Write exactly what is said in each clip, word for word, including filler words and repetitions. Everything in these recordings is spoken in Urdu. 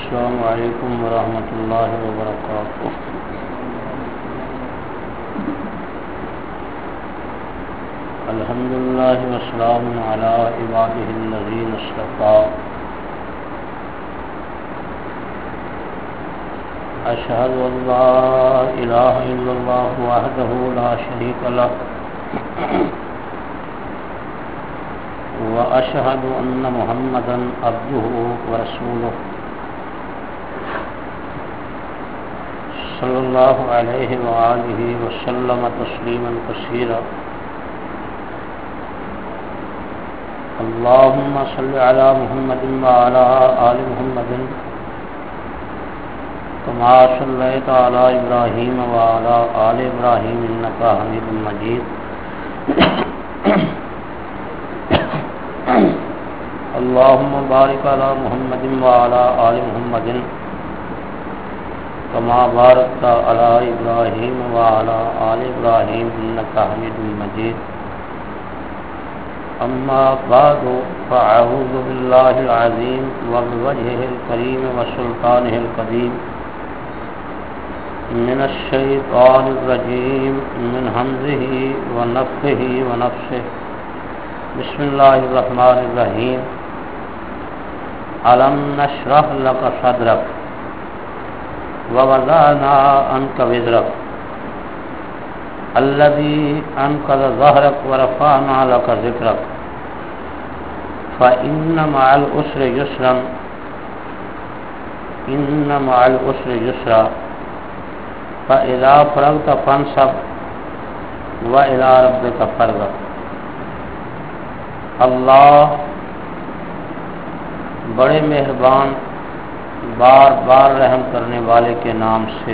السلام علیکم ورحمۃ اللہ وبرکاتہ۔ الحمد للہ والسلام علی عبادہ الذین اصطفیٰ، اشہد ان لا الہ الا اللہ وحدہ لا شریک لہ واشہد ان محمدا عبدہ ورسولہ صلی اللہ علیہ وآلہ وسلم تسلیما کثیرا۔ اللہم صل علی محمد وعلی آل محمد کما صلیت علی ابراہیم وعلی آل ابراہیم انک حمید مجید۔ اللہم بارک علی محمد وعلی آل محمد کما بارکت علی ابراہیم وعلی آل ابراہیم انک حمید مجید۔ اما بعد فاعوذ باللہ العظیم وبوجہہ الکریم وسلطانہ القدیم من الشیطان الرجیم من حمزہ ونفخہ ونفثہ۔ بسم اللہ الرحمن الرحیم۔ الم نشرح لک صدرک ووضعنا عنک وزرک الذی انقض ظہرک ورفعنا لک ذکرک فإن مع العسر یسرا إن مع العسر یسرا فإذا فرغت فانصب وإلى ربک فارغب۔ اللہ بڑے مہربان بار بار رحم کرنے والے کے نام سے۔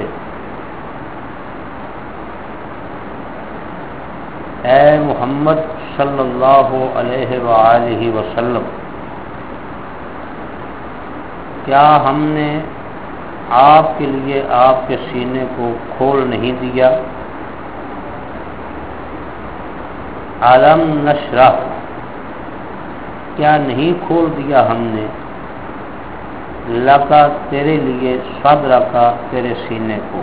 اے محمد صلی اللہ علیہ وآلہ وسلم، کیا ہم نے آپ کے لیے آپ کے سینے کو کھول نہیں دیا؟ علم نشرح، کیا نہیں کھول دیا ہم نے؟ لکا، تیرے لیے، صدر کا، تیرے سینے کو،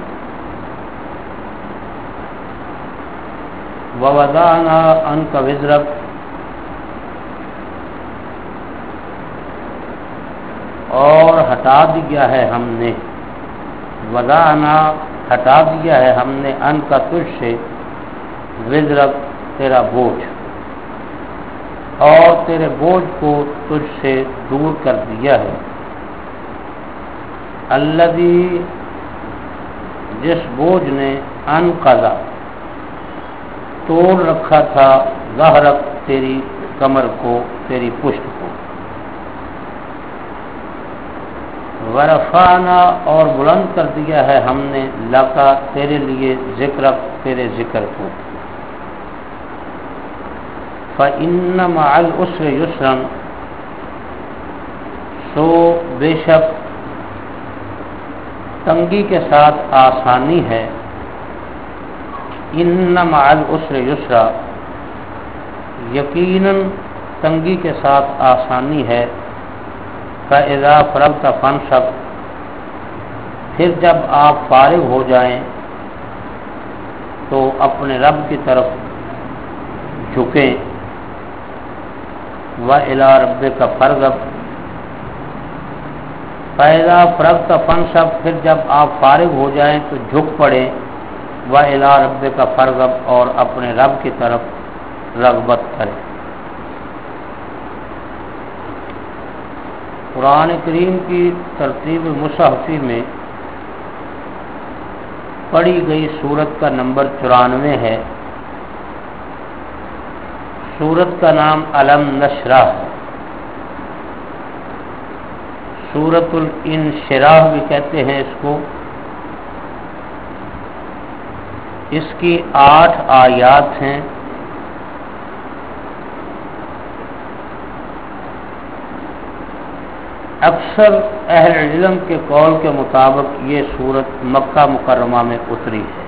ووضعنا عنک وزرک، اور ہٹا دیا ہے ہم نے، وضعنا ہٹا دیا ہے ہم نے، عنک تجھ سے، وزرک تیرا بوجھ، اور تیرے بوجھ کو تجھ سے دور کر دیا ہے۔ الذی، جس بوجھ نے، انقض، توڑ رکھا تھا، ظہرک، تیری کمر کو، تیری پشت کو، ورفعنا، اور بلند کر دیا ہے ہم نے، لکا، تیرے لیے، ذکرک، تیرے ذکر کو، فإن مع العسر یسرا، سو بے شک تنگی کے ساتھ آسانی ہے، ان مع العسر یسرا، یقیناً تنگی کے ساتھ آسانی ہے، فإذا فرغت فانصب، پھر جب آپ فارغ ہو جائیں تو اپنے رب کی طرف جھکیں، وإلی ربک فارغب، فإذا فرغت فانصب، پھر جب آپ فارغ ہو جائیں تو جھک پڑیں، وإلی ربک فارغب، اور اپنے رب کی طرف رغبت کریں۔ قرآن کریم کی ترتیب مصحفی میں پڑھی گئی سورت کا نمبر چورانوے ہے۔ سورت کا نام الم نشرح، سورت الانشراح بھی کہتے ہیں اس کو۔ اس کی آٹھ آیات ہیں۔ اکثر اہل علم کے قول کے مطابق یہ سورت مکہ مکرمہ میں اتری ہے،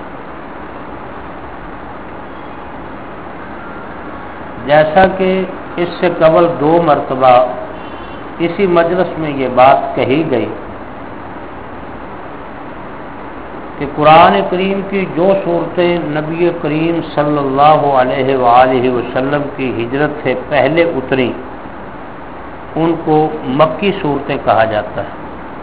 جیسا کہ اس سے قبل دو مرتبہ اسی مجلس میں یہ بات کہی گئی کہ قرآن کریم کی جو صورتیں نبی کریم صلی اللہ علیہ وآلہ وسلم کی ہجرت سے پہلے اتری ان کو مکی صورتیں کہا جاتا ہے۔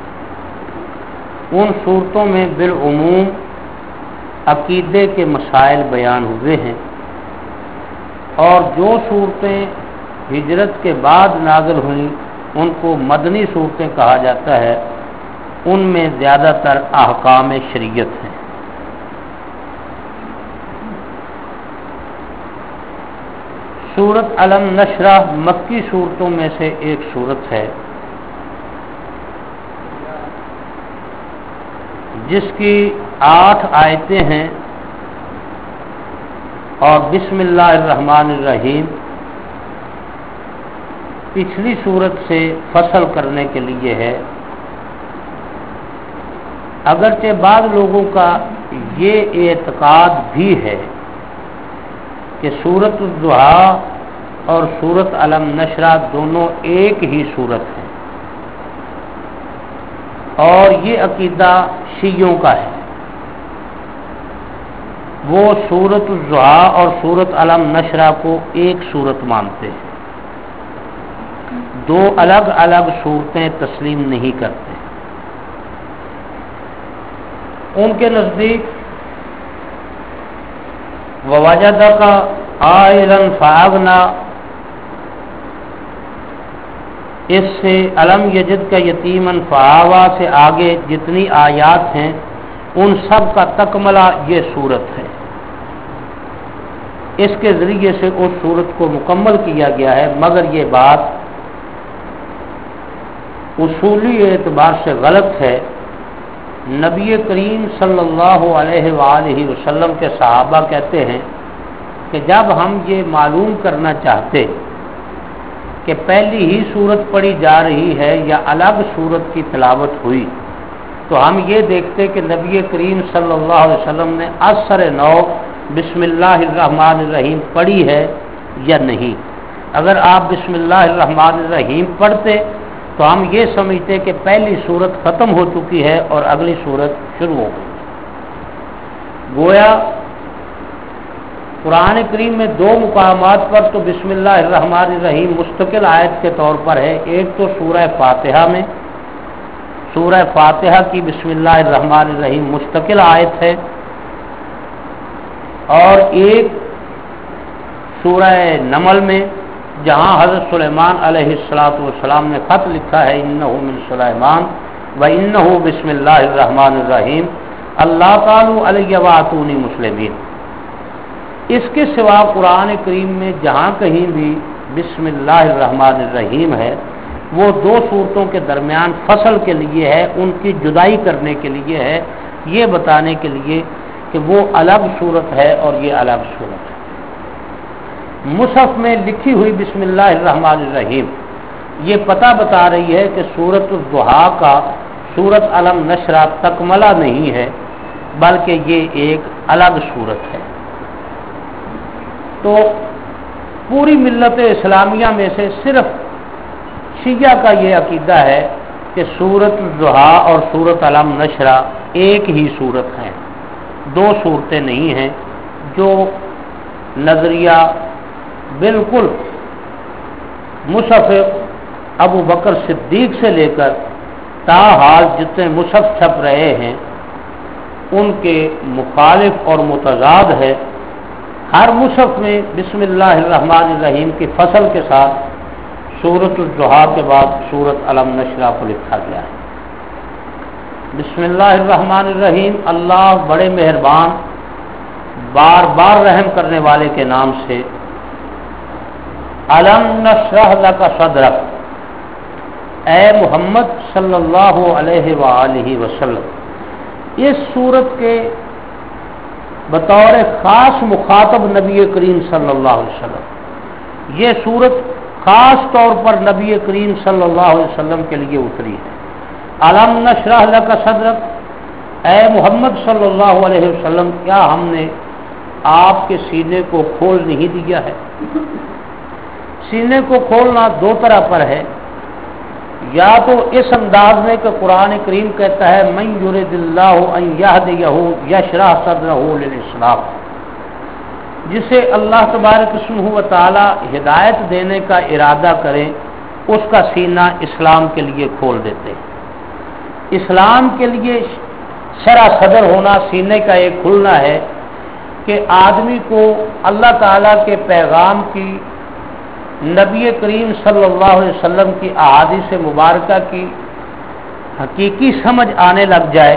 ان صورتوں میں بالعموم عقیدے کے مسائل بیان ہوئے ہیں، اور جو صورتیں ہجرت کے بعد نازل ہوئیں ان کو مدنی صورتیں کہا جاتا ہے، ان میں زیادہ تر احکام شریعت ہیں۔ سورت علم نشرح مکی صورتوں میں سے ایک صورت ہے، جس کی آٹھ آیتیں ہیں، اور بسم اللہ الرحمن الرحیم پچھلی صورت سے فصل کرنے کے لیے ہے۔ اگرچہ بعض لوگوں کا یہ اعتقاد بھی ہے کہ سورۃ الضحیٰ اور سورۃ علم نشرح دونوں ایک ہی صورت ہے، اور یہ عقیدہ شیعوں کا ہے۔ وہ سورۃ الضحیٰ اور سورۃ علم نشرح کو ایک صورت مانتے ہیں، دو الگ الگ صورتیں تسلیم نہیں کرتے۔ ان کے نزدیک وَوَجَدَكَ عَائِلًا فَأَغْنَى، اس سے علم یجد کا یتیماً فآویٰ سے آگے جتنی آیات ہیں ان سب کا تکملہ یہ صورت ہے۔ اس کے ذریعے سے اس صورت کو مکمل کیا گیا ہے، مگر یہ بات اصولی اعتبار سے غلط ہے۔ نبی کریم صلی اللہ علیہ وآلہ وسلم کے صحابہ کہتے ہیں کہ جب ہم یہ معلوم کرنا چاہتے کہ پہلی ہی صورت پڑھی جا رہی ہے یا الگ صورت کی تلاوت ہوئی، تو ہم یہ دیکھتے کہ نبی کریم صلی اللہ علیہ وسلم نے اثر نو بسم اللہ الرحمن الرحیم پڑھی ہے یا نہیں۔ اگر آپ بسم اللہ الرحمن الرحیم پڑھتے تو ہم یہ سمجھتے کہ پہلی صورت ختم ہو چکی ہے اور اگلی صورت شروع ہو گئی۔ گویا قرآن کریم میں دو مقامات پر تو بسم اللہ الرحمن الرحیم مستقل آیت کے طور پر ہے، ایک تو سورہ فاتحہ میں، سورہ فاتحہ کی بسم اللہ الرحمن الرحیم مستقل آیت ہے، اور ایک سورہ نمل میں جہاں حضرت سلیمان علیہ الصلوۃ والسلام نے خط لکھا ہے انہ من سلیمان و انہ بسم اللہ الرحمن الرحیم اللہ تعالی علیہ واتونی مسلمین۔ اس کے سوا قرآن کریم میں جہاں کہیں بھی بسم اللہ الرحمن الرحیم ہے وہ دو صورتوں کے درمیان فصل کے لیے ہے، ان کی جدائی کرنے کے لیے ہے، یہ بتانے کے لیے کہ وہ الگ صورت ہے اور یہ الگ صورت ہے۔ مصحف میں لکھی ہوئی بسم اللہ الرحمن الرحیم یہ پتہ بتا رہی ہے کہ سورۃ الضحیٰ کا سورۃ علم نشرح تکملہ نہیں ہے، بلکہ یہ ایک الگ صورت ہے۔ تو پوری ملت اسلامیہ میں سے صرف شیعہ کا یہ عقیدہ ہے کہ سورۃ الضحیٰ اور سورۃ علم نشرح ایک ہی صورت ہیں، دو صورتیں نہیں ہیں، جو نظریہ بالکل مصحف ابو بکر صدیق سے لے کر تاحال جتنے مصحف چھپ رہے ہیں ان کے مخالف اور متضاد ہے۔ ہر مصحف میں بسم اللہ الرحمن الرحیم کی فصل کے ساتھ سورۃ الضحیٰ کے بعد سورۃ علم نشرح کو لکھا گیا ہے۔ بسم اللہ الرحمن الرحیم اللہ بڑے مہربان بار بار رحم کرنے والے کے نام سے۔ علم نشرح لک صدرک، اے محمد صلی اللہ علیہ وآلہ وسلم، اس صورت کے بطور خاص مخاطب نبی کریم صلی اللہ علیہ وسلم، یہ صورت خاص طور پر نبی کریم صلی اللہ علیہ وسلم کے لیے اتری ہے۔ علم نشرح لک صدرک، اے محمد صلی اللہ علیہ وسلم، کیا ہم نے آپ کے سینے کو کھول نہیں دیا ہے؟ سینے کو کھولنا دو طرح پر ہے، یا تو اس انداز میں کہ قرآن کریم کہتا ہے من یرد اللہ ان یہدیہ یشرح صدرہ للاسلام، جسے اللہ تبارک و تعالی ہدایت دینے کا ارادہ کرے اس کا سینہ اسلام کے لیے کھول دیتے ہیں۔ اسلام کے لیے شرح صدر ہونا سینے کا ایک کھلنا ہے کہ آدمی کو اللہ تعالیٰ کے پیغام کی، نبی کریم صلی اللہ علیہ وسلم کی احادیث مبارکہ کی حقیقی سمجھ آنے لگ جائے۔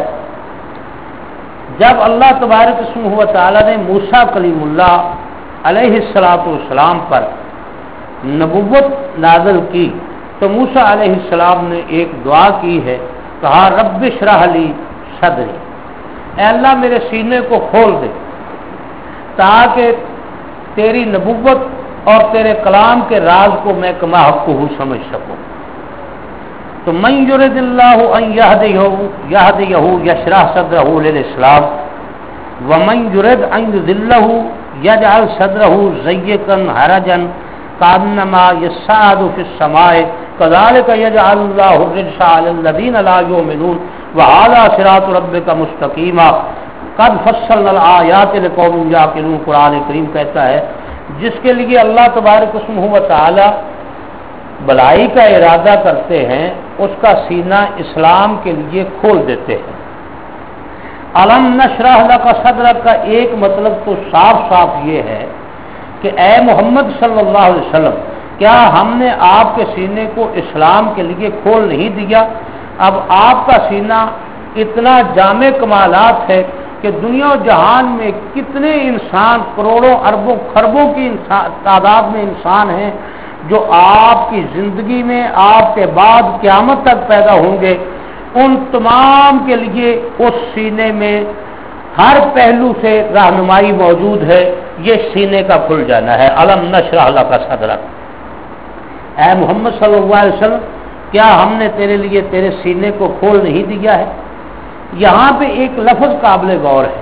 جب اللہ تبارک و تعالیٰ نے موسیٰ کلیم اللہ علیہ الصلوۃ والسلام پر نبوت نازل کی تو موسیٰ علیہ السلام نے ایک دعا کی ہے، کہا رب اشرح لی صدری، اے اللہ میرے سینے کو کھول دے تاکہ تیری نبوت اور تیرے کلام کے راز کو میں کما حق ہوں سمجھ سکوں۔ تو من یرد اللہ ان یہدیہ یہدیہ یشرح صدرہ للاسلام ومن یرد ان یضلہ یجعل صدرہ ضیقا حرجا کانما یصعد فی السماء کذلک یجعل اللہ الرجس علی الذین لا یؤمنون وہذا صراط ربک مستقیما قد فصلنا الآیات لقوم یعقلون۔ قرآن کریم کہتا ہے جس کے لیے اللہ تبارک و تعالی بلائی کا ارادہ کرتے ہیں اس کا سینہ اسلام کے لیے کھول دیتے ہیں۔ علم نشرح لک صدرک کا ایک مطلب تو صاف صاف یہ ہے کہ اے محمد صلی اللہ علیہ وسلم، کیا ہم نے آپ کے سینے کو اسلام کے لیے کھول نہیں دیا؟ اب آپ کا سینہ اتنا جامع کمالات ہے کہ دنیا و جہان میں کتنے انسان، کروڑوں اربوں خربوں کی انسان تعداد میں انسان ہیں جو آپ کی زندگی میں آپ کے بعد قیامت تک پیدا ہوں گے، ان تمام کے لیے اس سینے میں ہر پہلو سے رہنمائی موجود ہے۔ یہ سینے کا کھل جانا ہے۔ علم نشرح لک صدرک، اے محمد صلی اللہ علیہ وسلم کیا ہم نے تیرے لیے تیرے سینے کو کھول نہیں دیا ہے؟ یہاں پہ ایک لفظ قابل غور ہے۔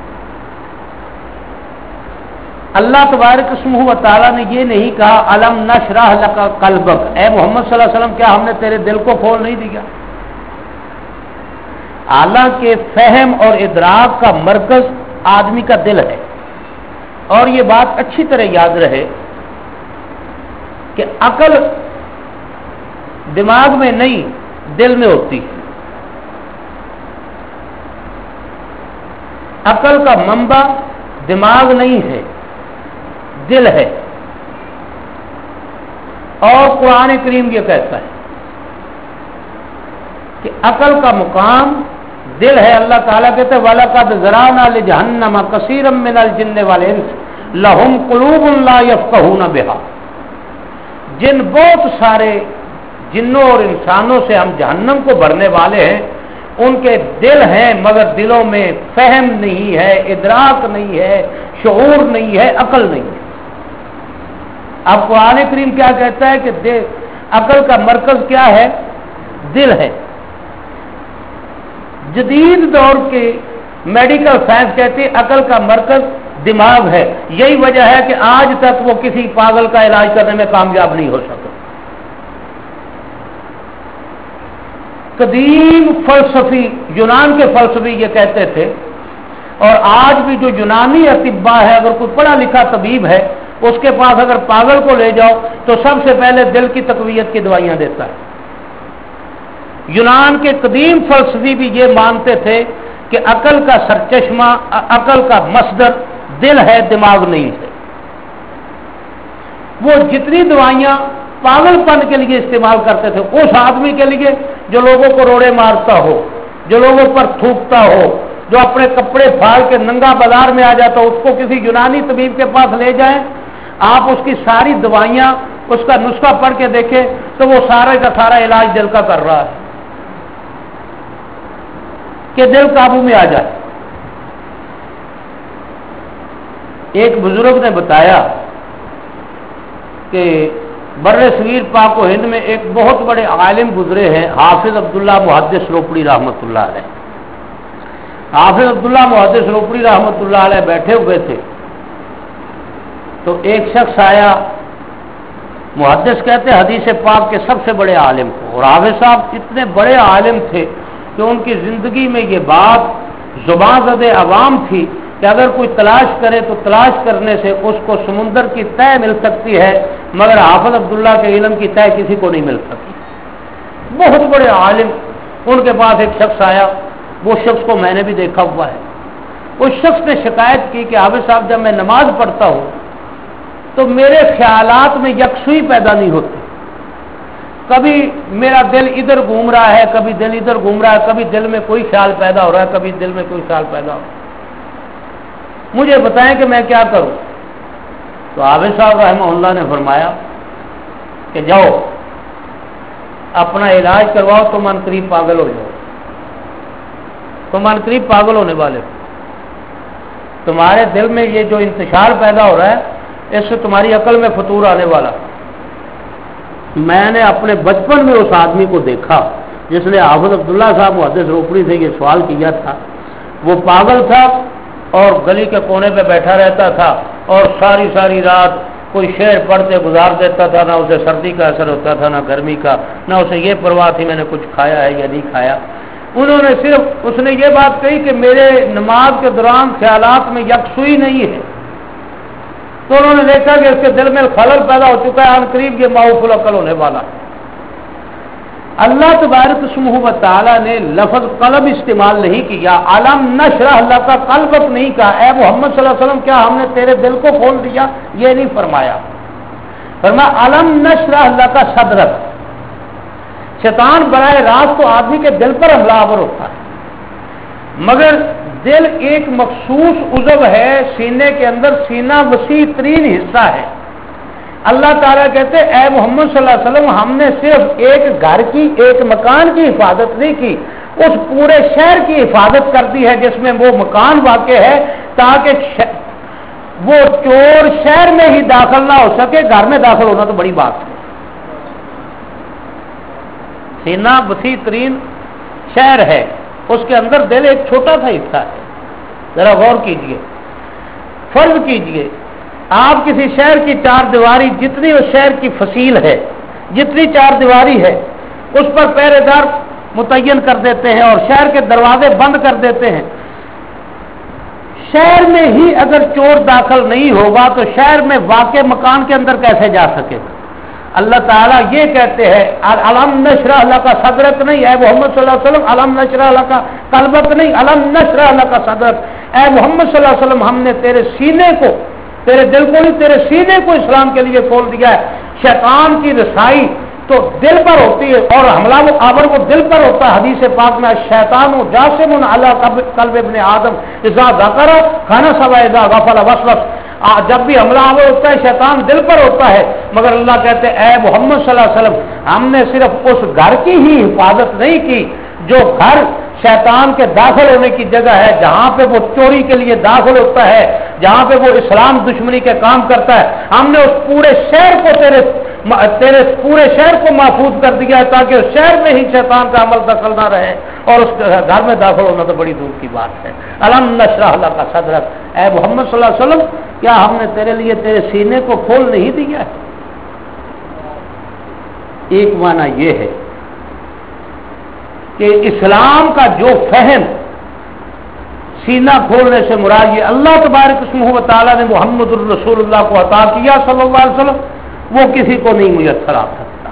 اللہ تبارک و تعالیٰ نے یہ نہیں کہا علم نشرح لک قلبک، اے محمد صلی اللہ علیہ وسلم کیا ہم نے تیرے دل کو کھول نہیں دیا؟ حالانکہ فہم اور ادراک کا مرکز آدمی کا دل ہے، اور یہ بات اچھی طرح یاد رہے کہ عقل دماغ میں نہیں دل میں ہوتی ہے۔ عقل کا منبع دماغ نہیں ہے، دل ہے، اور قرآن کریم یہ کہتا ہے کہ عقل کا مقام دل ہے۔ اللہ تعالیٰ کہتے ہیں وَلَقَدْ ذَرَأْنَا لِجَهَنَّمَ كَثِيرًا مِنَ الْجِنِّ وَالْإِنسِ لَهُمْ قُلُوبٌ لَا يَفْقَهُونَ بِهَا، جن بہت سارے جنوں اور انسانوں سے ہم جہنم کو بھرنے والے ہیں، ان کے دل ہیں مگر دلوں میں فہم نہیں ہے، ادراک نہیں ہے، شعور نہیں ہے، عقل نہیں ہے۔ اب قرآن کریم کیا کہتا ہے کہ عقل کا مرکز کیا ہے؟ دل ہے۔ جدید دور کے میڈیکل سائنس کہتی ہے عقل کا مرکز دماغ ہے۔ یہی وجہ ہے کہ آج تک وہ کسی پاگل کا علاج کرنے میں کامیاب نہیں ہو سکا۔ قدیم فلسفی یونان کے فلسفی یہ کہتے تھے، اور آج بھی جو یونانی اطباء ہے، اگر کوئی پڑھا لکھا طبیب ہے اس کے پاس اگر پاگل کو لے جاؤ تو سب سے پہلے دل کی تقویت کی دوائیاں دیتا ہے۔ یونان کے قدیم فلسفی بھی یہ مانتے تھے کہ عقل کا سرچشمہ، عقل کا مصدر دل ہے، دماغ نہیں ہے۔ وہ جتنی دوائیاں پاگل پن کے لیے استعمال کرتے تھے اس آدمی کے لیے جو لوگوں کو روڑے مارتا ہو، جو لوگوں پر تھوکتا ہو، جو اپنے کپڑے پھاڑ کے ننگا بازار میں آ جاتا ہو، اس کو کسی یونانی طبیب کے پاس لے جائیں، آپ اس کی ساری دوائیاں، اس کا نسخہ پڑھ کے دیکھیں تو وہ سارے کا سارا علاج دل کا کر رہا ہے کہ دل قابو میں آ جائے۔ ایک بزرگ نے بتایا کہ بر صغیر پاک و ہند میں ایک بہت بڑے عالم گزرے ہیں، حافظ عبداللہ محدث روپڑی رحمۃ اللہ علیہ۔ حافظ عبداللہ محدث روپڑی رحمۃ اللہ علیہ بیٹھے ہوئے تھے تو ایک شخص آیا محدث کہتے ہیں حدیث پاک کے سب سے بڑے عالم کو، اور حافظ صاحب اتنے بڑے عالم تھے کہ ان کی زندگی میں یہ بات زبان زد عوام تھی کہ اگر کوئی تلاش کرے تو تلاش کرنے سے اس کو سمندر کی تہ مل سکتی ہے، مگر حافظ عبداللہ کے علم کی تہ کسی کو نہیں مل سکتی۔ بہت بڑے عالم، ان کے پاس ایک شخص آیا، وہ شخص کو میں نے بھی دیکھا ہوا ہے۔ اس شخص نے شکایت کی کہ حافظ صاحب جب میں نماز پڑھتا ہوں تو میرے خیالات میں یکسوئی پیدا نہیں ہوتی، کبھی میرا دل ادھر گھوم رہا ہے، کبھی دل ادھر گھوم رہا ہے، کبھی دل میں کوئی خیال پیدا ہو رہا ہے، کبھی دل میں کوئی خیال پیدا ہو رہا ہے، مجھے بتائیں کہ میں کیا کروں؟ تو حافظ صاحب رحمہ اللہ نے فرمایا کہ جاؤ اپنا علاج کرواؤ، تم ان قریب پاگل ہو جاؤ، تم ان قریب پاگل ہونے والے ہو، تمہارے دل میں یہ جو انتشار پیدا ہو رہا ہے اس سے تمہاری عقل میں فطور آنے والا۔ میں نے اپنے بچپن میں اس آدمی کو دیکھا جس نے حافظ عبداللہ صاحب محدث روپڑی سے یہ سوال کیا تھا، وہ پاگل تھا اور گلی کے کونے پہ بیٹھا رہتا تھا اور ساری ساری رات کوئی شعر پڑھتے گزار دیتا تھا، نہ اسے سردی کا اثر ہوتا تھا نہ گرمی کا، نہ اسے یہ پرواہ تھی میں نے کچھ کھایا ہے یا نہیں کھایا۔ انہوں نے صرف اس نے یہ بات کہی کہ میرے نماز کے دوران خیالات میں یکسوئی نہیں ہے، تو انہوں نے دیکھا کہ اس کے دل میں خلل پیدا ہو چکا ہے، ان قریب یہ معوف العقل ہونے والا۔ اللہ تبارک اسمہ و تعالی نے لفظ قلب استعمال نہیں کیا، علم نشرح اللہ کا قلبک نہیں کہا، اے محمد صلی اللہ علیہ وسلم کیا ہم نے تیرے دل کو کھول دیا، یہ نہیں فرمایا، فرمایا علم نشرح اللہ کا صدرک۔ شیطان براہ راست تو آدمی کے دل پر حملہ آور ہوتا ہے، مگر دل ایک مخصوص عضو ہے سینے کے اندر، سینہ وسیع ترین حصہ ہے۔ اللہ تعالیٰ کہتے ہیں اے محمد صلی اللہ علیہ وسلم ہم نے صرف ایک گھر کی ایک مکان کی حفاظت نہیں کی، اس پورے شہر کی حفاظت کر دی ہے جس میں وہ مکان واقع ہے، تاکہ وہ چور شہر میں ہی داخل نہ ہو سکے، گھر میں داخل ہونا تو بڑی بات ہے۔ سینہ وسیع ترین شہر ہے، اس کے اندر دل ایک چھوٹا سا حصہ ہے، ذرا غور کیجئے۔ فرض کیجئے آپ کسی شہر کی چار دیواری، جتنی اس شہر کی فصیل ہے، جتنی چار دیواری ہے اس پر پہرے دار متعین کر دیتے ہیں اور شہر کے دروازے بند کر دیتے ہیں، شہر میں ہی اگر چور داخل نہیں ہوگا تو شہر میں واقع مکان کے اندر کیسے جا سکے گا؟ اللہ تعالیٰ یہ کہتے ہیں علم نشرح اللہ کا صدرک نہیں، اے محمد صلی اللہ علیہ وسلم علم نشرح اللہ کا قلبک نہیں، علم نشرح اللہ کا صدرک، اے محمد صلی اللہ علیہ وسلم ہم نے تیرے سینے کو، تیرے دل کو نہیں تیرے سینے کو اسلام کے لیے کھول دیا ہے۔ شیطان کی رسائی تو دل پر ہوتی ہے اور حملہ وہ آور وہ دل پر ہوتا ہے، حدیث پاک میں شیطان جاسم علی قلب ابن آدم اذا ذکر کھانا سوا اذا غفل وسوس، جب بھی حملہ آور ہوتا ہے شیطان دل پر ہوتا ہے، مگر اللہ کہتے ہیں اے محمد صلی اللہ علیہ وسلم ہم نے صرف اس گھر کی ہی حفاظت نہیں کی جو گھر شیطان کے داخل ہونے کی جگہ ہے، جہاں پہ وہ چوری کے لیے داخل ہوتا ہے، جہاں پہ وہ اسلام دشمنی کے کام کرتا ہے، ہم نے اس پورے شہر کو تیرے تیرے پورے شہر کو محفوظ کر دیا ہے تاکہ اس شہر میں ہی شیطان کا عمل دخل نہ رہے، اور اس گھر میں داخل ہونا تو بڑی دور کی بات ہے۔ علم نشرح اللہ کا صدرک، اے محمد صلی اللہ علیہ وسلم کیا ہم نے تیرے لیے تیرے سینے کو کھول نہیں دیا ہے؟ ایک معنی یہ ہے کہ اسلام کا جو فہم سینہ کھولنے سے مراد یہ اللہ تبارک اسمہ و تعالیٰ نے محمد الرسول اللہ کو عطا کیا صلی اللہ علیہ وسلم، وہ کسی کو نہیں میسر آ سکتا۔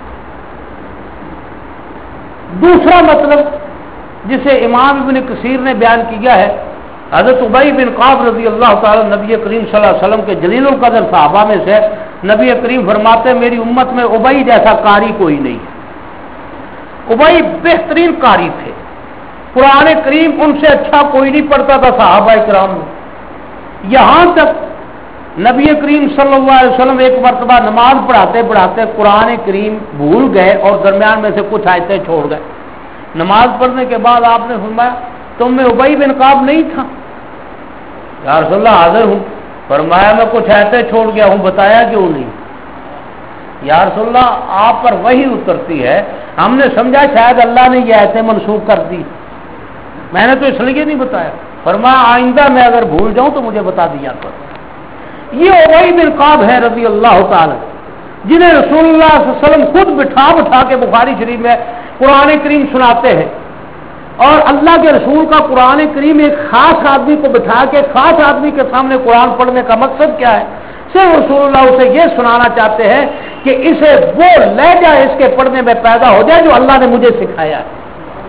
دوسرا مطلب جسے امام ابن کثیر نے بیان کیا ہے، حضرت ابی بن کعب رضی اللہ تعالی نبی کریم صلی اللہ علیہ وسلم کے جلیل القدر صحابہ میں سے، نبی کریم فرماتے ہیں میری امت میں ابی جیسا قاری کوئی نہیں ہے۔ ابی بہترین قاری تھے، قرآن کریم ان سے اچھا کوئی نہیں پڑھتا تھا صحابہ کرام میں، یہاں تک نبی کریم صلی اللہ علیہ وسلم ایک مرتبہ نماز پڑھاتے پڑھاتے قرآن کریم بھول گئے اور درمیان میں سے کچھ آیتیں چھوڑ گئے۔ نماز پڑھنے کے بعد آپ نے فرمایا تم میں ابی بن کعب نہیں تھا؟ یا رسول اللہ حاضر ہوں۔ فرمایا میں کچھ آیتیں چھوڑ گیا ہوں، بتایا کیوں نہیں؟ یا رسول اللہ آپ پر وحی اترتی ہے، ہم نے سمجھا شاید اللہ نے یہ آیتیں منسوخ کر دی، میں نے تو اس لیے نہیں بتایا۔ فرمایا آئندہ میں اگر بھول جاؤں تو مجھے بتا دیا کرو۔ یہ ابی بن کعب ہے رضی اللہ تعالی، जिन्हें रसूलुल्लाह सल्लल्लाहु अलैहि वसल्लम खुद बिठा बिठा के बुखारी शरीफ में कुरान करीम सुनाते हैं। और अल्लाह के रसूल का कुरान करीम एक खास आदमी को बिठा के खास आदमी के सामने कुरान पढ़ने का मकसद क्या है? सिर्फ रसूलुल्लाह उसे ये सुनाना चाहते हैं कि इसे वो लहजा इसके पढ़ने में पैदा हो जाए जो अल्लाह ने मुझे सिखाया है।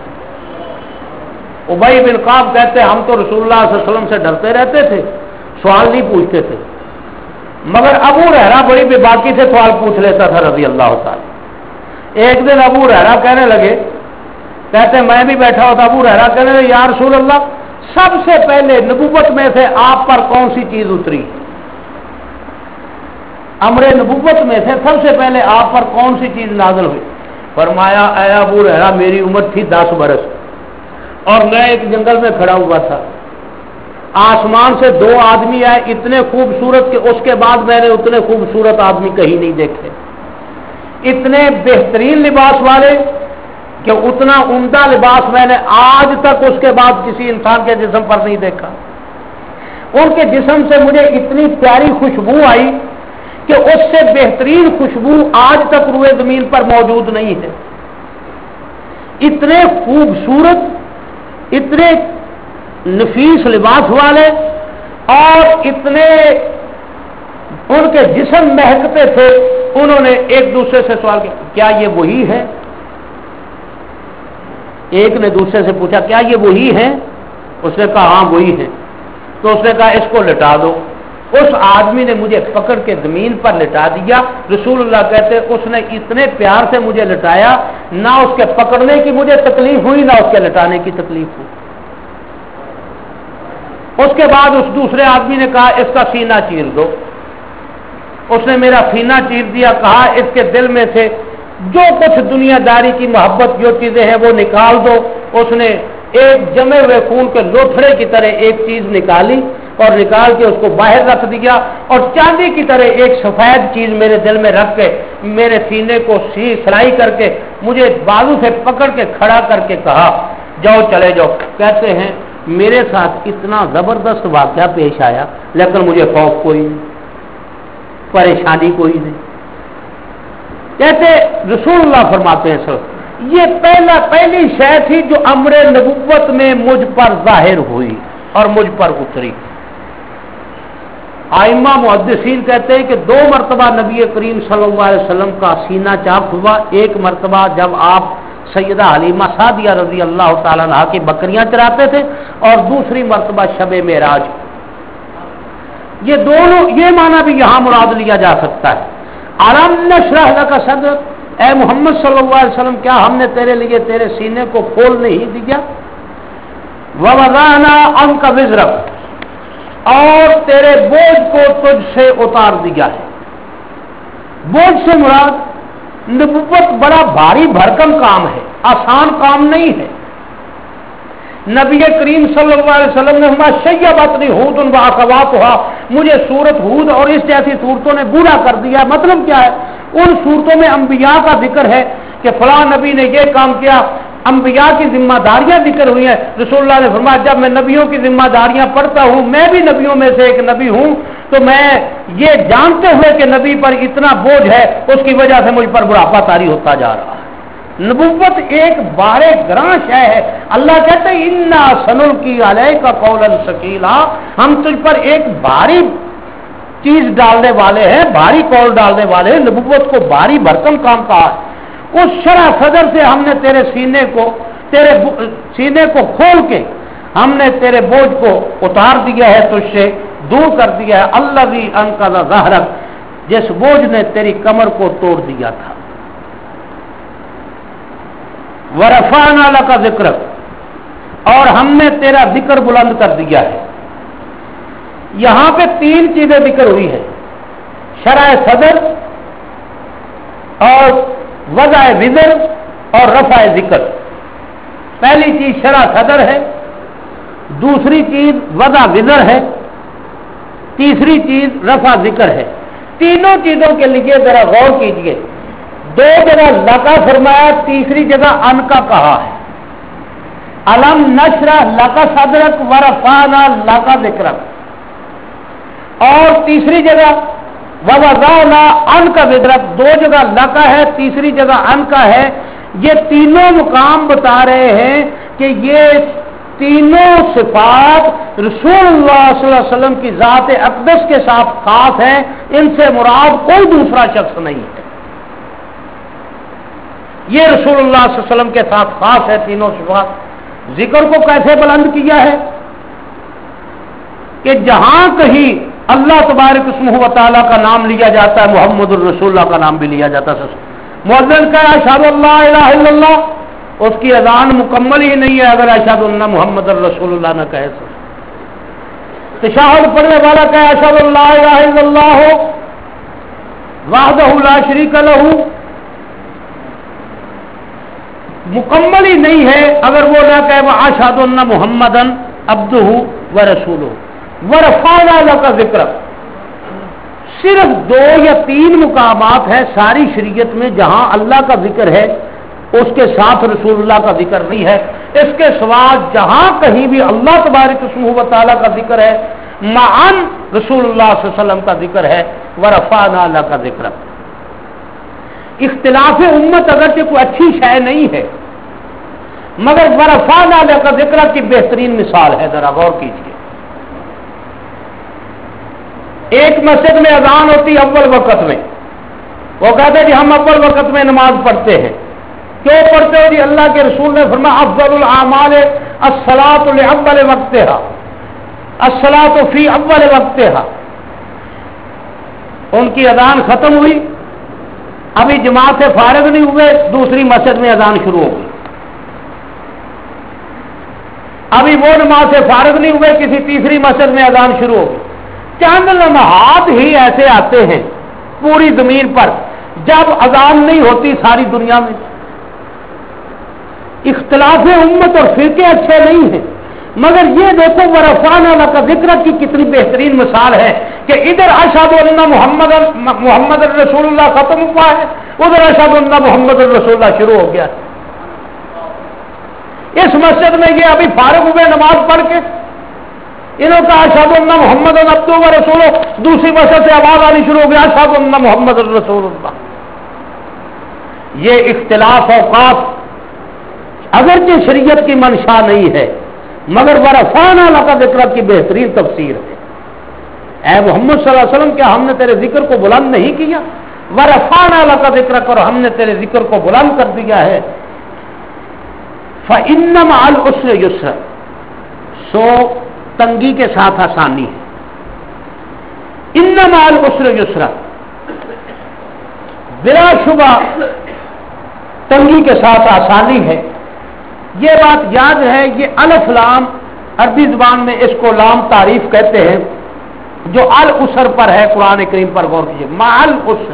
उबई बिन काब कहते हैं हम तो रसूलुल्लाह सल्लल्लाहु अलैहि वसल्लम से डरते रहते थे, सवाल नहीं पूछते थे, मगर अबू रहरा बड़ी बेबाकी से सवाल पूछ लेता था रज़ी अल्लाह ताला। एक दिन अबू रहरा कहने लगे, कहते मैं भी बैठा होता, अबू रहरा कहने लगे या रसूल अल्लाह, सबसे पहले नबुव्वत में से आप पर कौन सी चीज उतरी? अमरे नबुव्वत में से सबसे पहले आप पर कौन सी चीज नाज़िल हुई? फरमाया ऐ अबू रहरा, मेरी उम्र थी दस बरस और मैं एक जंगल में खड़ा हुआ था, आसमान से दो आदमी आए इतने खूबसूरत के उसके बाद मैंने उतने खूबसूरत आदमी कहीं नहीं देखे, इतने बेहतरीन लिबास वाले कि उतना उम्दा लिबास मैंने आज तक उसके बाद किसी इंसान के जिस्म पर नहीं देखा। उनके जिस्म से मुझे इतनी प्यारी खुशबू आई कि उससे बेहतरीन खुशबू आज तक रुए जमीन पर मौजूद नहीं है। इतने खूबसूरत, इतने नफीस लिबास वाले और इतने उनके जिस्म महकते थे। उन्होंने एक दूसरे से सवाल किया, क्या ये वही है? एक ने दूसरे से पूछा, क्या ये वही है? उसने कहा हाँ वही है। तो उसने कहा इसको लिटा दो। उस आदमी ने मुझे पकड़ के जमीन पर लिटा दिया। रसूलुल्लाह कहते उसने इतने प्यार से मुझे लिटाया, ना उसके पकड़ने की मुझे तकलीफ हुई ना उसके लिटाने की तकलीफ हुई। उसके बाद उस दूसरे आदमी ने कहा इसका सीना चीर दो। उसने मेरा सीना चीर दिया, कहा इसके दिल में से जो कुछ दुनियादारी की मोहब्बत जो चीजें हैं वो निकाल दो। उसने एक जमे हुए खून के लोथड़े की तरह एक चीज निकाली और निकाल के उसको बाहर रख दिया और चांदी की तरह एक सफेद चीज मेरे दिल में रख के मेरे सीने को सी सिलाई करके मुझे बाजू से पकड़ के खड़ा करके कहा जाओ चले जाओ। कहते हैं मेरे साथ इतना जबरदस्त वाकया पेश आया, लेकिन मुझे खौफ कोई नहीं, परेशानी कोई नहीं। कहते रसूलुल्लाह फरमाते हैं सर, ये पहला पहली शय थी जो अम्रे नबुव्वत में मुझ पर जाहिर हुई और मुझ पर उतरी। आइमा मुहद्दिसीन कहते हैं कि दो मरतबा नबी करीम सल्लल्लाहु अलैहि वसल्लम का सीना चाक हुआ। एक मरतबा जब आप सैयदा हलीमा सादिया रजी अल्लाह ताला अन्हा की बकरियां चराते थे और दूसरी मरतबा शबे मेराज। ये दोनों ये माना भी यहां मुराद लिया जा सकता है। अलम नशरह लका सदर, ए मोहम्मद सल्लल्लाहु अलैहि वसल्लम क्या हमने तेरे लिए तेरे सीने को खोल नहीं दिया? ववज़अना अन्का विज़रक, और तेरे बोझ को तुझसे उतार दिया है। बोझ से मुराद नबुव्वत बड़ा भारी भरकम काम है, आसान काम नहीं है। नबी करीम सल्लल्लाहु अलैहि वसल्लम ने हमारा शय्यबतनी हूद व अखवातहा, मुझे सूरत हूद और इस जैसी सूरतों ने बूढ़ा कर दिया। मतलब क्या है? उन सूरतों में अंबिया का जिक्र है कि फलां नबी ने यह काम किया, अंबिया की जिम्मेदारियां जिक्र हुई हैं। रसूलुल्लाह ने फरमाया जब मैं नबियों की जिम्मेदारियां पढ़ता हूं, मैं भी नबियों में से एक नबी हूं, तो मैं ये जानते हुए कि नबी पर इतना बोझ है उसकी वजह से मुझ पर बुढ़ापा तारी होता जा रहा है। नबुव्वत एक बारे ग्रां शय है। अल्लाह कहते हैं इन्ना सनुल्की अलैका कौलन सकीला, हम तुझ पर एक भारी चीज डालने वाले हैं, भारी कौल डालने वाले हैं। नबुव्वत को भारी भरकम काम कहा है। उस शरह सदर से हमने तेरे सीने को तेरे सीने को खोल के हमने तेरे बोझ को उतार दिया है, तुझसे दूर कर दिया है। अल्लज़ी अनक़ज़ ज़हरक, जिस बोझ ने तेरी कमर को तोड़ दिया था। वरफ़अना लका ज़िक्रक, और हमने तेरा जिक्र बुलंद कर दिया है। यहां पे तीन चीजें जिक्र हुई है, शरह सदर और वज़ाए विज़र और रफ़ाए ज़िक्र। पहली चीज शरह सदर है, दूसरी चीज वज़ा विज़र है, तीसरी चीज रफ़ा ज़िक्र है। तीनों चीजों के लिए जरा गौर कीजिए। दो जगह लका फरमाया, तीसरी जगह अन का कहा है। अलम नशरह लका सदरक व रफ़अना लका ज़िक्रक, और तीसरी जगह ووضعنا عنک وزرک، دو جگہ لکا ہے، تیسری جگہ ان کا ہے. یہ تینوں مقام بتا رہے ہیں کہ یہ تینوں صفات رسول اللہ صلی اللہ علیہ وسلم کی ذات اقدس کے ساتھ خاص ہیں، ان سے مراد کوئی دوسرا شخص نہیں ہے. یہ رسول اللہ صلی اللہ علیہ وسلم کے ساتھ خاص ہے تینوں صفات. ذکر کو کیسے بلند کیا ہے کہ جہاں کہیں اللہ تبارک اسمہ و تعالیٰ کا نام لیا جاتا ہے محمد الرسول اللہ کا نام بھی لیا جاتا ہے. مؤذن کا اشہد اللہ الہ الا اللہ، اس کی اذان مکمل ہی نہیں ہے اگر اشہد ان محمد الرسول اللہ نہ کہے. تشہد پڑھنے والا کہے اشہد اللہ الہ الا اللہ وحدہ لا شریک لہ، مکمل ہی نہیں ہے اگر وہ نہ کہے وہ اشہد ان محمدا عبدہ ورسولہ ورفعنا لک ذکرک. صرف دو یا تین مقامات ہیں ساری شریعت میں جہاں اللہ کا ذکر ہے، اس کے ساتھ رسول اللہ کا ذکر نہیں ہے. اس کے سوا جہاں کہیں بھی اللہ تبارک اسمہ و تعالیٰ کا ذکر ہے معاً رسول اللہ صلی اللہ علیہ وسلم کا ذکر ہے ورفعنا لک ذکرک. اختلاف امت اگرچہ کوئی اچھی شے نہیں ہے مگر ورفعنا لک ذکرک کی بہترین مثال ہے. ذرا غور کیجیے. ایک مسجد میں اذان ہوتی اول وقت میں، وہ کہتے ہیں جی ہم اول وقت میں نماز پڑھتے ہیں. کیوں پڑھتے ہو جی؟ اللہ کے رسول نے فرمایا افضل الاعمال الصلاۃ لاول وقتها، الصلاۃ فی اول وقتها. ان کی اذان ختم ہوئی، ابھی جماعت سے فارغ نہیں ہوئے، دوسری مسجد میں اذان شروع ہو گئی. ابھی وہ نماز سے فارغ نہیں ہوئے، کسی تیسری مسجد میں اذان شروع ہو گئی. چند لمحات ہی ایسے آتے ہیں پوری زمین پر جب اذان نہیں ہوتی ساری دنیا میں. اختلاف امت اور فرقے اچھے نہیں ہیں مگر یہ دیکھو ورفعنا لک ذکرک کی کتنی بہترین مثال ہے کہ ادھر اشہد ان محمد محمد رسول اللہ ختم ہوا ہے، ادھر اشہد ان محمد رسول اللہ شروع ہو گیا. اس مسجد میں یہ ابھی فارغ ہوئے نماز پڑھ کے، انہوں کا اشہد ان محمد عبدہ و رسولہ، دوسری مسجد سے آواز آنی شروع ہو گیا اشہد ان محمد رسول اللہ. یہ اختلاف اوقات اگرچہ شریعت کی منشا نہیں ہے مگر ورفعنا لک ذکرک کی بہترین تفسیر ہے. اے محمد صلی اللہ علیہ وسلم کیا ہم نے تیرے ذکر کو بلند نہیں کیا؟ ورفعنا لک ذکرک، اور ہم نے تیرے ذکر کو بلند کر دیا ہے. فإن مع العسر یسرا، سو تنگی کے ساتھ آسانی ہے. ان مع العسر یسرا، بلا شبہ تنگی کے ساتھ آسانی ہے. یہ بات یاد ہے، یہ الف لام عربی زبان میں اس کو لام تعریف کہتے ہیں جو العسر پر ہے. قرآن کریم پر غور کیجیے. مع العسر،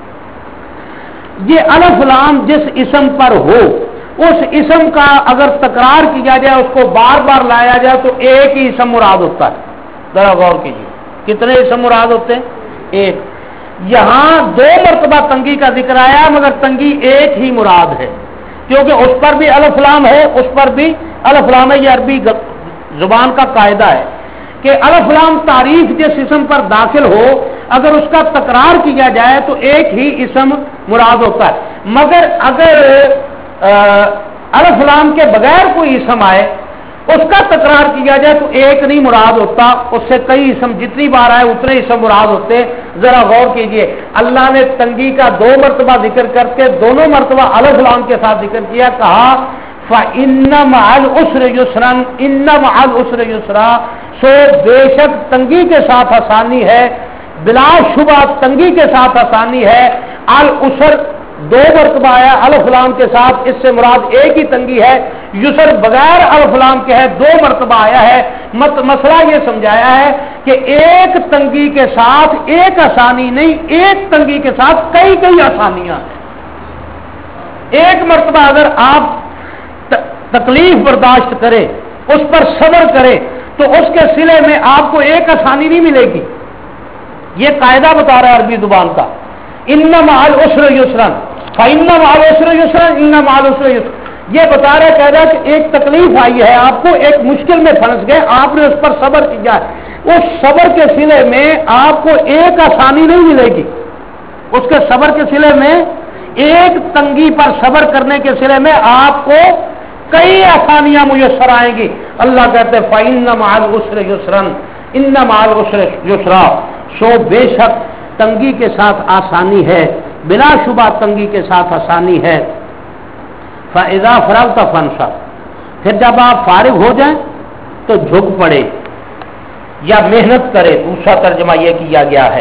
یہ الف لام جس اسم پر ہو اس اسم کا اگر تکرار کیا جائے، اس کو بار بار لایا جائے تو ایک ہی اسم مراد ہوتا ہے. ذرا غور کیجیے کتنے اسم مراد ہوتے ہیں؟ ایک. یہاں دو مرتبہ تنگی کا ذکر آیا مگر تنگی ایک ہی مراد ہے کیونکہ اس پر بھی الف لام ہے، اس پر بھی الف لام ہے. یہ عربی زبان کا قاعدہ ہے کہ الف لام تعریف جس اسم پر داخل ہو اگر اس کا تکرار کیا جائے تو ایک ہی اسم مراد ہوتا ہے. مگر اگر الف لام کے بغیر کوئی اسم آئے اس کا تکرار کیا جائے تو ایک نہیں مراد ہوتا، اس سے کئی اسم جتنی بار آئے اتنے اسم مراد ہوتے. ذرا غور کیجئے، اللہ نے تنگی کا دو مرتبہ ذکر کر کے دونوں مرتبہ الف لام کے ساتھ ذکر کیا، کہا فَإِنَّ مَعَ الْعُسْرِ يُسْرًا، إِنَّ مَعَ الْعُسْرِ يُسْرًا، سو بے شک تنگی کے ساتھ آسانی ہے، بلا شبہ تنگی کے ساتھ آسانی ہے. العسر دو مرتبہ آیا الف لام کے ساتھ، اس سے مراد ایک ہی تنگی ہے. یسر بغیر الف لام کے ہے، دو مرتبہ آیا ہے. مسئلہ یہ سمجھایا ہے کہ ایک تنگی کے ساتھ ایک آسانی نہیں، ایک تنگی کے ساتھ کئی کئی آسانیاں ہیں. ایک مرتبہ اگر آپ تکلیف برداشت کریں، اس پر صبر کریں تو اس کے صلے میں آپ کو ایک آسانی نہیں ملے گی. یہ قاعدہ بتا رہا ہے عربی زبان کا. ان مع العسر یسرا فإن مع العسر یسرا ان مع العسر یسرا، یہ بتا رہا ہے کہہ رہا ہے کہ ایک تکلیف آئی ہے آپ کو، ایک مشکل میں پھنس گئے، آپ نے اس پر صبر کیا ہے، उस सब्र के सिले में आपको एक आसानी नहीं मिलेगी, उसके सब्र के सिले में एक तंगी पर सब्र करने के सिले में आपको कई आसानियां मुयस्सर आएंगी। अल्लाह कहते हैं फ़इन्न मअल उस्रि युस्रन, इन्न मअल उस्रि युस्रा, सो बेशक तंगी के साथ आसानी है, बिला शुबा तंगी के साथ आसानी है। फ़इज़ा फ़रग़्त फ़ंसब, फिर जब आप फारिग हो जाएं तो झुक पड़े या मेहनत करे, दूसरा तर्जमा यह किया गया है।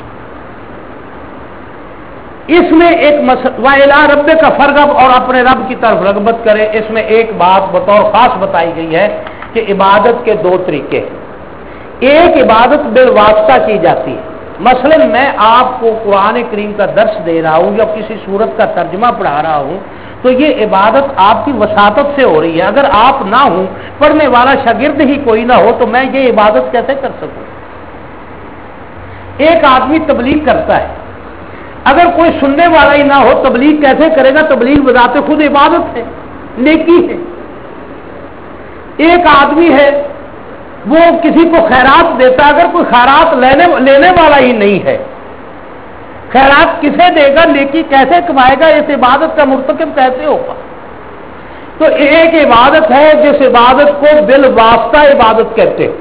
इसमें एक वाइला रब्बे का फरगब, और अपने रब की तरफ रगबत करे, इसमें एक बात बतौर खास बताई गई है कि इबादत के दो तरीके। एक इबादत बिलवास्ता की जाती है, मसलन मैं आपको कुरान करीम का दर्स दे रहा हूं या किसी सूरत का तर्जमा पढ़ा रहा हूं, तो ये इबादत आपकी वसातत से हो रही है। अगर आप ना हो, पढ़ने वाला शागिर्द ही कोई ना हो, तो मैं ये इबादत कैसे कर सकूं? एक आदमी तबलीग करता है, अगर कोई सुनने वाला ही ना हो, तबलीग कैसे करेगा? तबलीग बजाते खुद इबादत है, नेकी है। एक आदमी है, वो किसी को खैरात देता, अगर कोई खैरात लेने लेने वाला ही नहीं है, खैरात किसे देगा? नेकी कैसे कमाएगा? इस इबादत का मुर्तकिब कैसे होगा? तो एक इबादत है जिस इबादत को बिल वास्ता इबादत कहते हैं।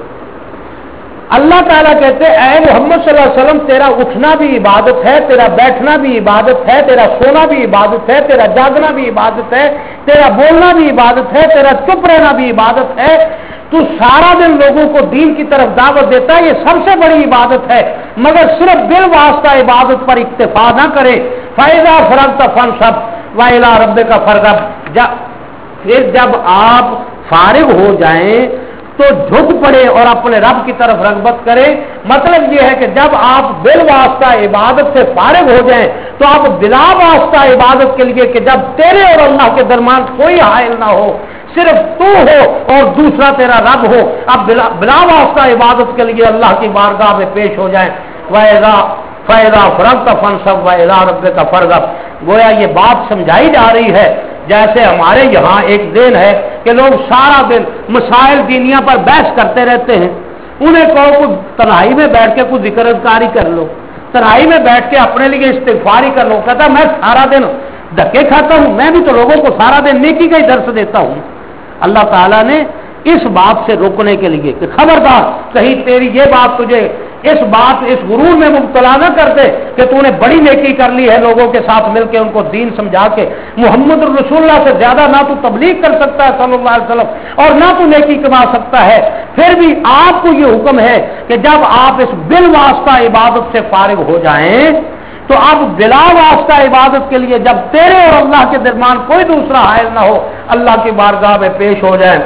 अल्लाह ताला कहते हैं ऐ मोहम्मद सल्लल्लाहु अलैहि वसल्लम, तेरा उठना भी इबादत है, तेरा बैठना भी इबादत है, तेरा सोना भी इबादत है, तेरा जागना भी इबादत है, तेरा बोलना भी इबादत है, तेरा चुप रहना भी इबादत है। तू सारा दिन लोगों को दीन की तरफ दावत देता है, ये सबसे बड़ी इबादत है, मगर सिर्फ बिल वास्ता इबादत पर इक्तिफा ना करे। फ़इज़ा फ़रग़्त फ़ंसब व इला रब्बिका फ़रग़ब, फिर जब आप फारिग हो जाएं तो झुक पड़े और अपने रब की तरफ रगबत करें। मतलब यह है कि जब आप बिल वास्ता इबादत से फारिग हो जाएं तो आप बिला वास्ता इबादत के लिए, कि जब तेरे और अल्लाह के दरमियान कोई हाइल ना हो, सिर्फ तू हो और दूसरा तेरा रब हो, अब बिला, बिला वास्ता इबादत के लिए अल्लाह की बारगाह में पेश हो जाएं। फ़इज़ा फ़इज़ा फ़रग़्त फ़ंसब व इला रब्बिका फ़रग़ब, गोया ये बात समझाई जा रही है जैसे हमारे यहाँ एक दिन है कि लोग सारा दिन मसाइल दीनिया पर बहस करते रहते हैं। उन्हें कहो कुछ तन्हाई में बैठ के कुछ जिक्र अज़कारी कर लो, तन्हाई में बैठ के अपने लिए इस्तिग़फ़ारी कर लो। कहता मैं सारा दिन धक्के खाता हूं, मैं भी तो लोगों को सारा दिन नेकी का ही दर्स देता हूं। अल्लाह ताला ने इस बात से रोकने के लिए कि खबरदार कहीं तेरी ये बात तुझे इस बात इस गुरूर में मुब्तला न कर दे कि तूने बड़ी नेकी कर ली है, लोगों के साथ मिलकर उनको दीन समझा के। मोहम्मद रसूलुल्लाह से ज्यादा ना तू तबलीग कर सकता है सल्लल्लाहु अलैहि वसल्लम और ना तू नेकी कमा सकता है। फिर भी आपको ये हुक्म है कि जब आप इस बिल वास्ता इबादत से फारिग हो जाएं तो अब बिला वास्ता इबादत के लिए जब तेरे और अल्लाह के दरमियान कोई दूसरा हायल ना हो, अल्लाह की बारगाह में पेश हो जाए।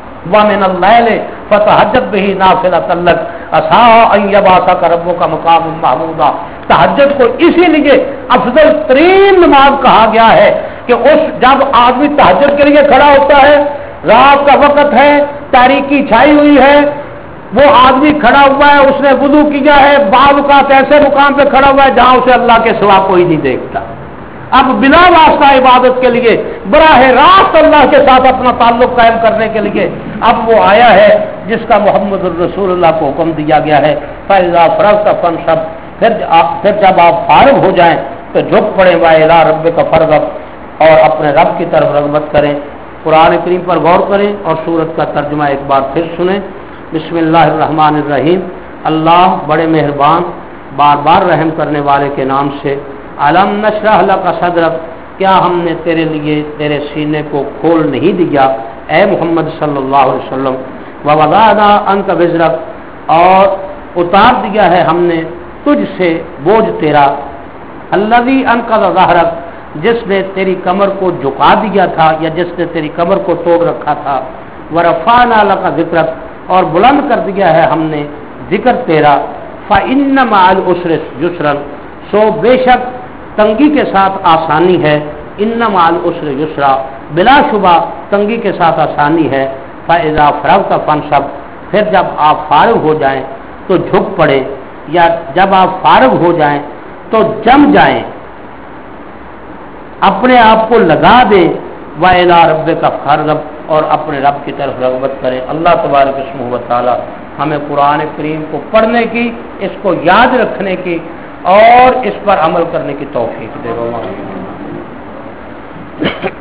व मिनल लैल फतहज्जद बिही नाफिलतन लक असा अन यबअसक रब्बुका मकामम महमूदा। तहज्जुद को इसीलिए अफजल तरीन नमाज कहा गया है कि उस जब आदमी तहज्जुद के लिए खड़ा होता है, रात का वक्त है, तारीकी छाई हुई है, वो आदमी खड़ा हुआ है, उसने वुदू किया है, बावकात ऐसे मुकाम पे खड़ा हुआ है जहां उसे अल्लाह के सिवा कोई नहीं देखता। अब बिना वास्ता इबादत के लिए बराह रास्त अल्लाह के साथ अपना ताल्लुक कायम करने के लिए अब वो आया है जिसका मोहम्मद रसूलुल्लाह को हुक्म दिया गया है। फ़इज़ा फ़रग़्त फ़ंसब, फिर फिर जब आप फारिग हो जाएं तो झुक पड़े व इला रब्बिका फ़रग़ब, और अपने रब की तरफ रग़बत करें। कुरान करीम पर गौर करें और सूरत का तर्जुमा एक बार फिर सुने। बिस्मिल्लाहिर्रहमानिर्रहीम। अल्लाह बड़े मेहरबान बार बार रहम करने वाले के नाम से। अलम नशरह लका सदरक, क्या हमने तेरे लिए तेरे सीने को खोल नहीं दिया ए मोहम्मद सल्लल्लाहु अलैहि वसल्लम। व वज़अना अन्का विज़रक, और उतार दिया है हमने तुझसे बोझ तेरा। अल्लज़ी अनक़ज़ ज़हरक, जिसने तेरी कमर को झुका दिया था या जिसने तेरी कमर को तोड़ रखा था। व रफ़अना लका ज़िक्रक, और बुलंद कर दिया है हमने जिक्र तेरा। फ़इन्न मअल उस्रि युस्रन, सो बेशक तंगी के साथ आसानी है। इन्न मअल उस्रि युस्रा, बिला शुबा तंगी के साथ आसानी है। फ़इज़ा फ़रग़्त फ़ंसब, फिर जब आप फारिग हो जाएं तो झुक पड़े, या जब आप फारिग हो जाएं तो जम जाएं, अपने आप को लगा दे। व इला रब्बिका फ़रग़ब, और अपने रब की तरफ रग़बत करें। अल्लाह तबारक व तआला ہمیں قرآن کریم کو پڑھنے کی، اس کو یاد رکھنے کی اور اس پر عمل کرنے کی توفیق دے۔